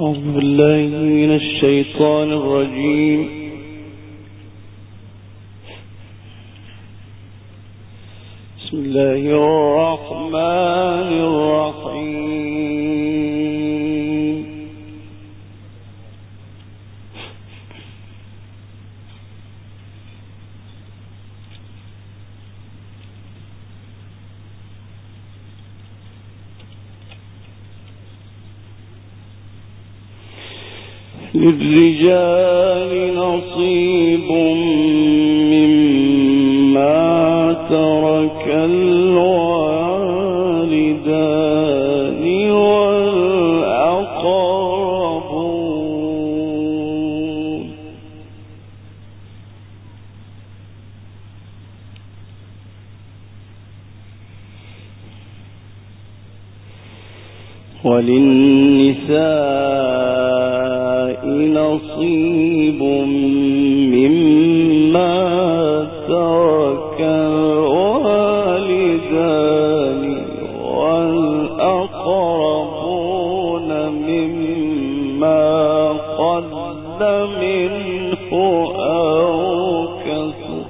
أعوذ بالله من الشيطان الرجيم. بسم الله الرحمن الرحيم. للرجال نصيب مما ترك الوالدان والأقربون وللنساء نصيب مما ترك الوالدان والأقربون مما قل منه أو كثر.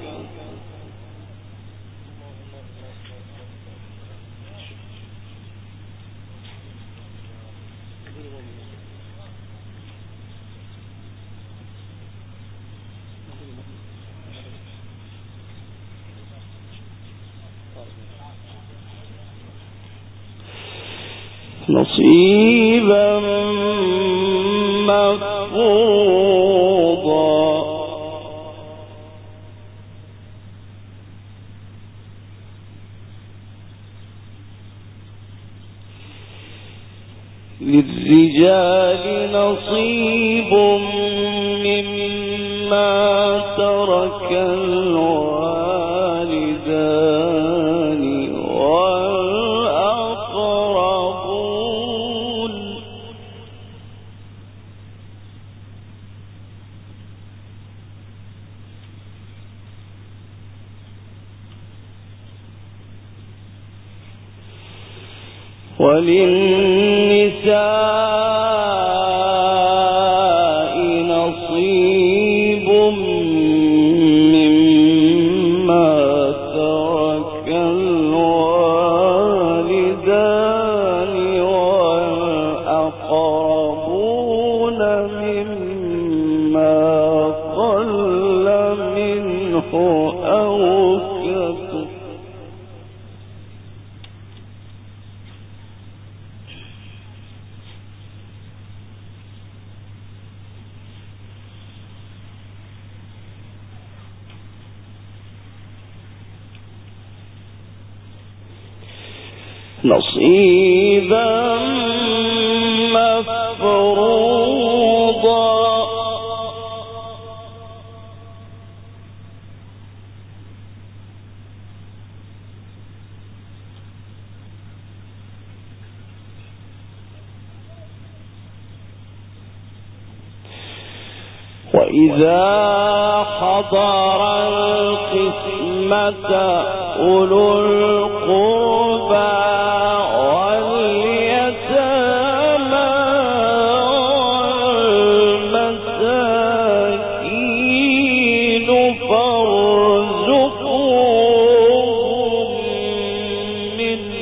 نصيبا مفروضا. للرجال نصيب مما ترك الوالدان والأقربون وللنساء نصيب مما ترك الوالدان والأقربون مما قل منه أو كثر. نصيبا مفروضا. وإذا حضر القسمة أولو القربى واليتامى والمساكين فارزقوهم منه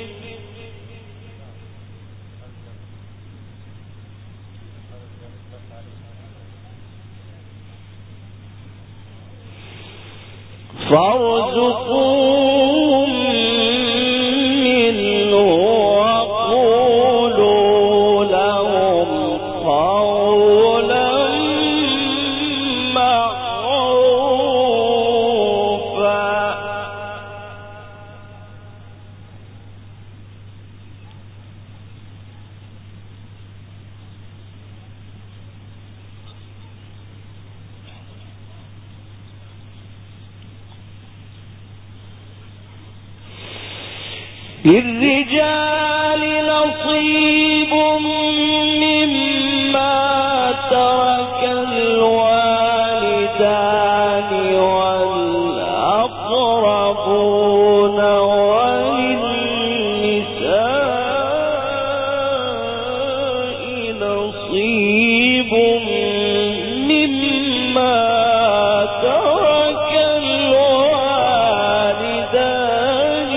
وقولوا لهم قولا معروفا. للرجال نصيب مما ترك الوالدان والأقربون وللنساء نصيب نصيب مما ترك الوالدان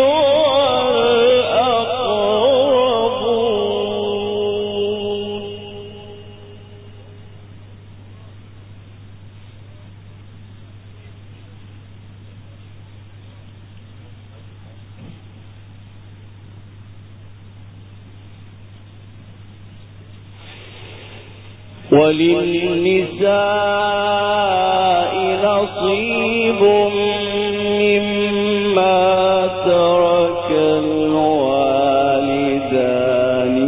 والأقربون وللنساء نصيب مما ترك الوالدان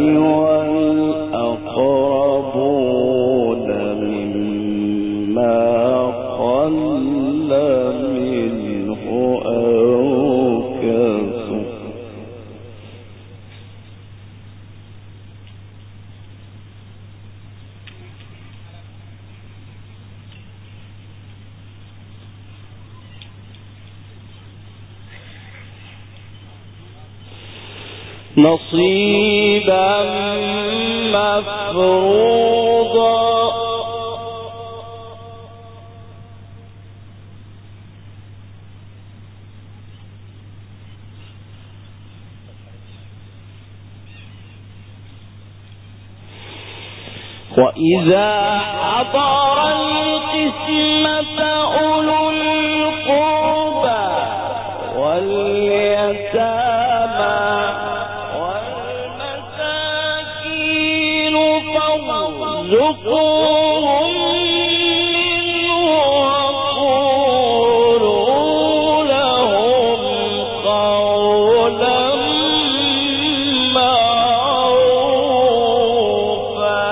والأقربون مما قل منه أو كثر نصيبا مفروضا وإذا حضر القسمة أولو القربى واليتامى والمساكين فارزقوهم منه وقولوا لهم قولا معروفا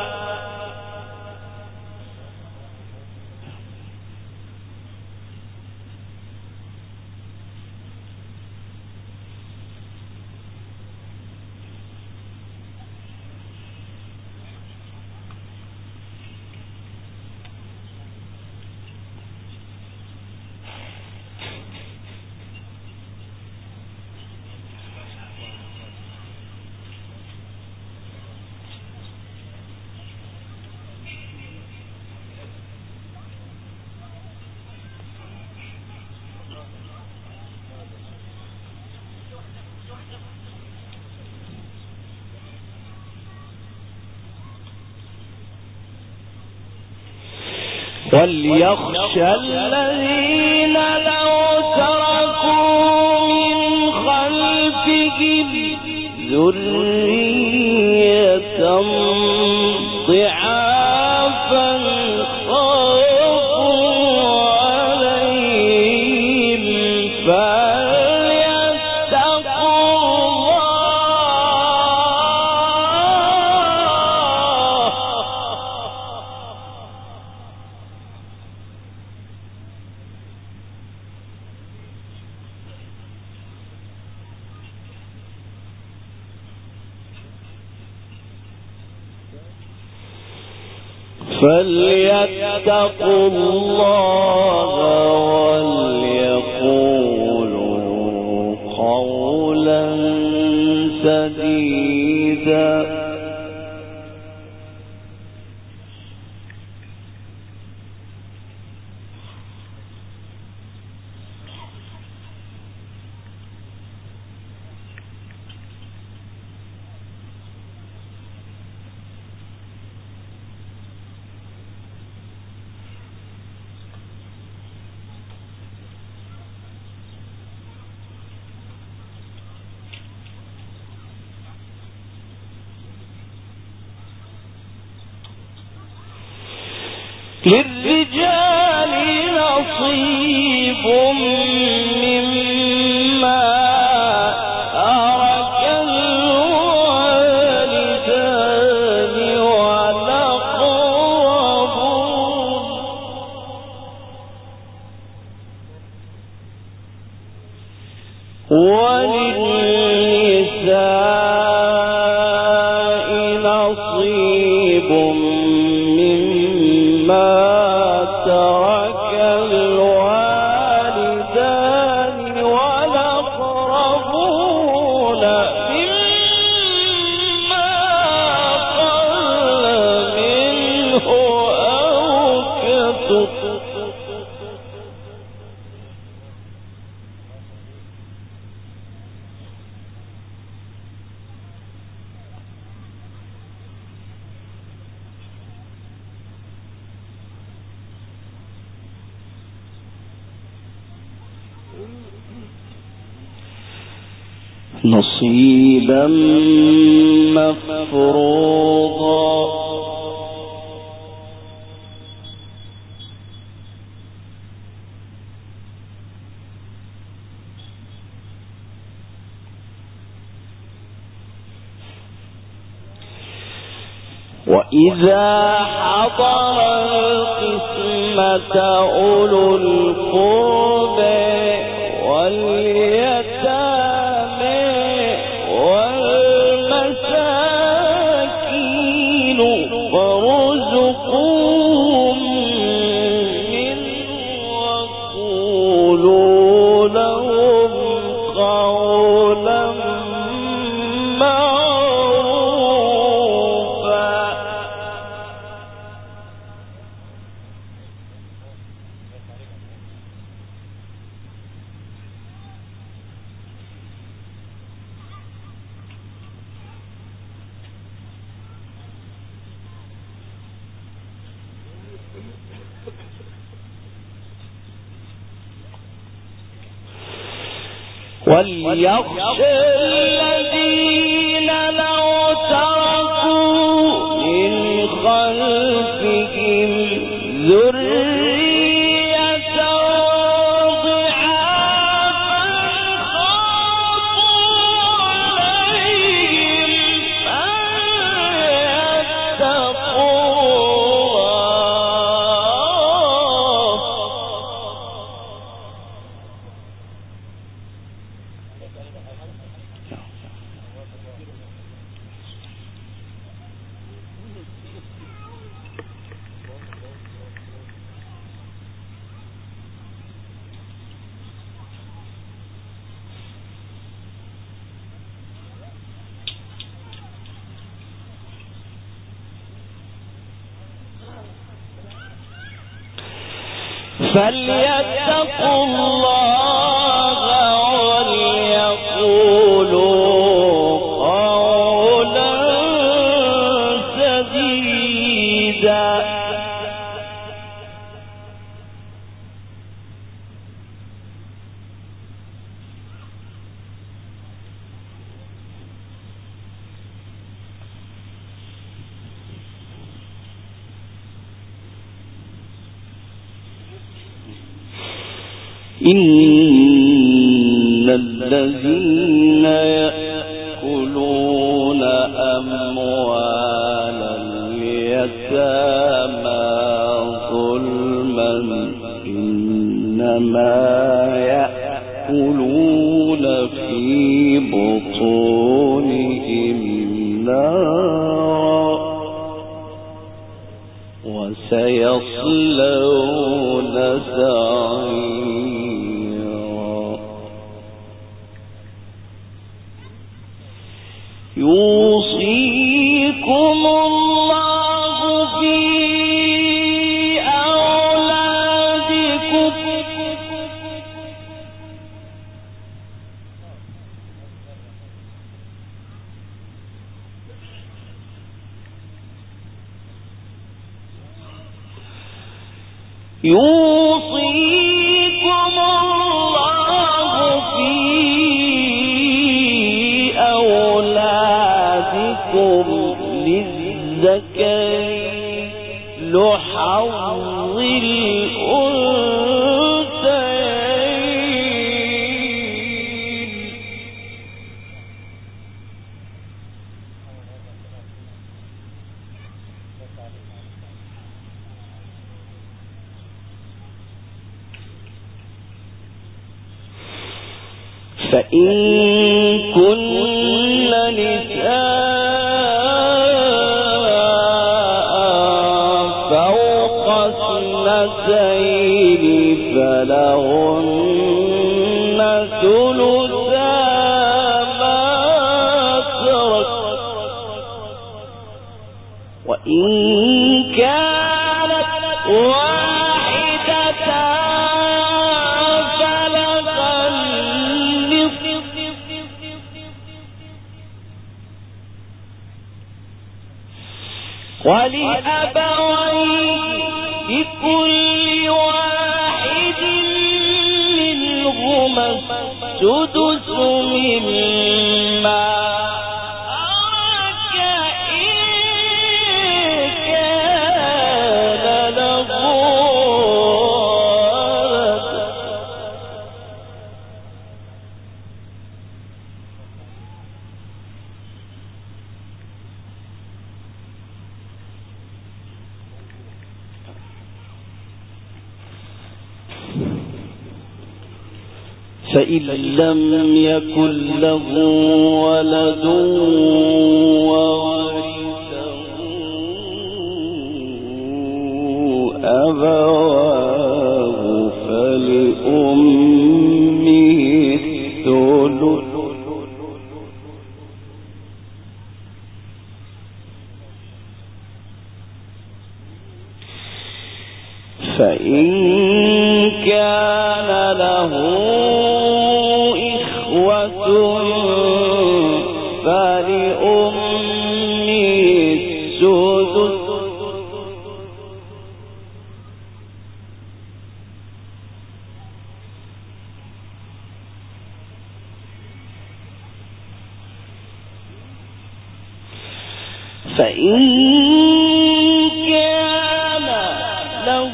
وليخشى الذين لو تركوا من خلفهم ذرية ضعافا خافوا عليهم فليتقوا فليتقوا الله وليقولوا قولا سديدا للرجال نصيب مما ترك الوالدان والأقربون وللنساء نصيب مما ترك الوالدان والأقربون مما قل نصيبا مفروضا وإذا حضر القسمة أولو القربى واليتامى والمساكين فارزقوهم منه وقولوا لهم قولا وليخشى الذين لو تركوا من خلفهم ذرية ضعافا خافوا عليهم فليتقوا فليتقوا الله وليقولوا قولا سديدا إن الذين يأكلون أموال اليتامى ظلما إنما يأكلون في بطونهم نارا وسيصلون سعيرا يوصيكم الله في أولادكم يوصيكم الله في أولادكم للذكر لحظ الأنثيين فإن كن نساء فوق اثنتين فلهن ثلثا ما ترك وإن كانت واحدة ولأبويه لكل واحد منهما السدس مما ترك إن كان له ولد فإن لم يكن له ولد وورثه أبواه فلأمه الثلث فإن كان له فلأمه السدس فإن كان له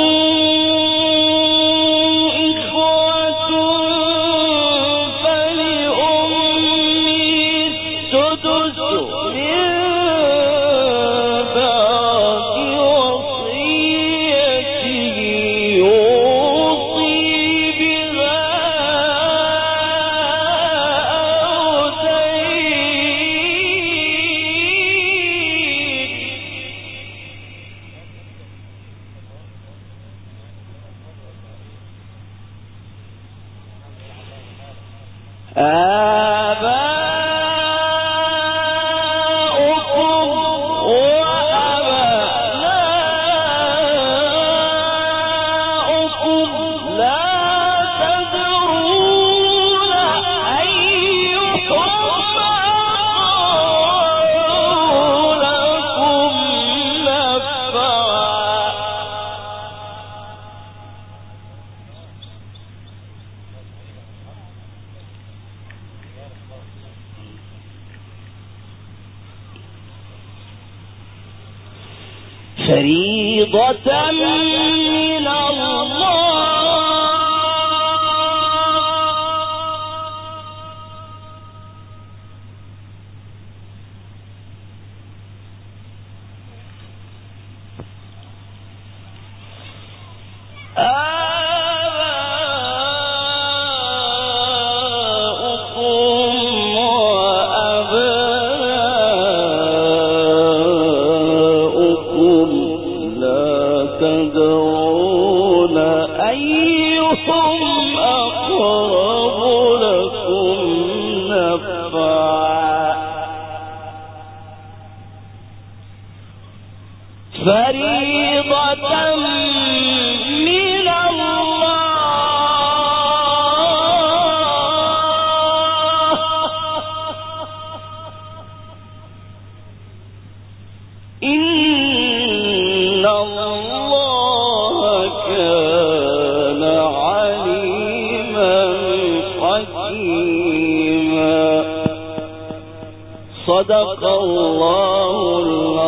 فريضة من الله تدرون أيهم أقرب لكم نفعا فريضة من الله إن الله كان عليما حكيما صدق الله